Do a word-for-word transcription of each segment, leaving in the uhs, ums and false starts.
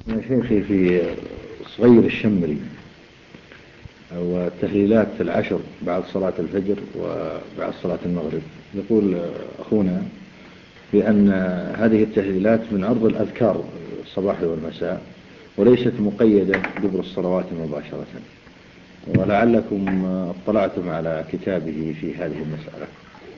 يا شيخي في صغير الشمري أو التهليلات العشر بعد صلاة الفجر وبعد صلاة المغرب، يقول أخونا بأن هذه التهليلات من عرض الأذكار الصباح والمساء وليست مقيدة دبر الصلوات مباشرة، ولعلكم اطلعتم على كتابه في هذه المسألة.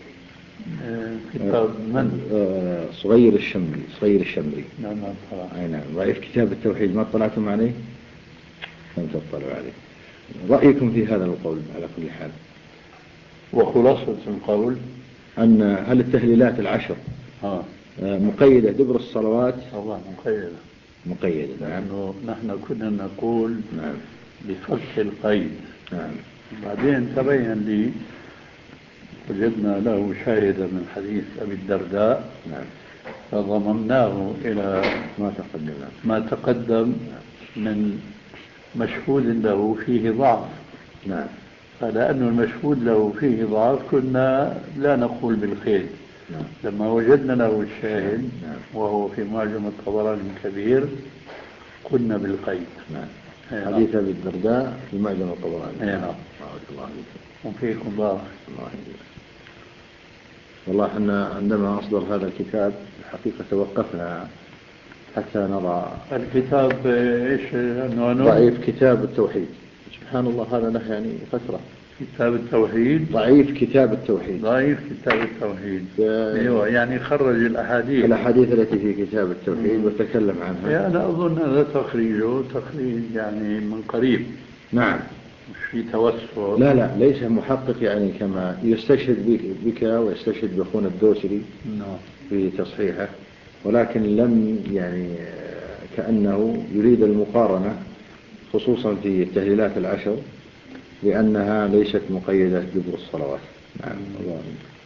كتاب من؟ صغير الشمري صغير الشمري نعم نعم. أي نعم. ضعيف كتاب التوحيد، ما اطلعتم عليه؟ لم تطلعوا عليه. رأيكم في هذا القول على كل حال؟ وخلاصة القول أن هل التهليلات العشر آه. مقيدة دبر الصلوات؟ الله مقيدة مقيدة. نعم. لأنه نحن كنا نقول نعم بفتح القيد. نعم. بعدين تبين لي وجدنا له شاهدا من حديث أبي الدرداء. نعم. فضممناه إلى ما تقدم ما تقدم من مشهود له فيه ضعف. نعم. فلأنه المشهود له فيه ضعف كنا لا نقول بالخير. نعم. لما وجدنا له الشاهد نعم. وهو في معجم الطبراني الكبير قلنا بالقيد. نعم. نعم. حديث أبي الدرداء في معجم الطبراني. نعم. بارك الله فيكم. وفيكم بارك الله يجزيك. والله احنا عندما أصدر هذا الكتاب الحقيقة توقفنا حتى نضع الكتاب ايش عنوانه؟ ضعيف كتاب التوحيد. سبحان الله، هذا له يعني فترة. كتاب التوحيد. ضعيف كتاب التوحيد. ضعيف كتاب التوحيد. ايوه يعني خرج الاحاديث الاحاديث التي في كتاب التوحيد وتكلم عنها. انا اظن هذا تخريجه تخريج يعني من قريب. نعم. مش في توسل. لا لا ليس محقق يعني كما يستشهد بك, بك ويستشهد بأخونا الدوسري نعم. في تصحيحه، ولكن لم يعني كأنه يريد المقارنة خصوصا في التهليلات العشر لأنها ليست مقيدة بدبر الصلوات. نعم. الله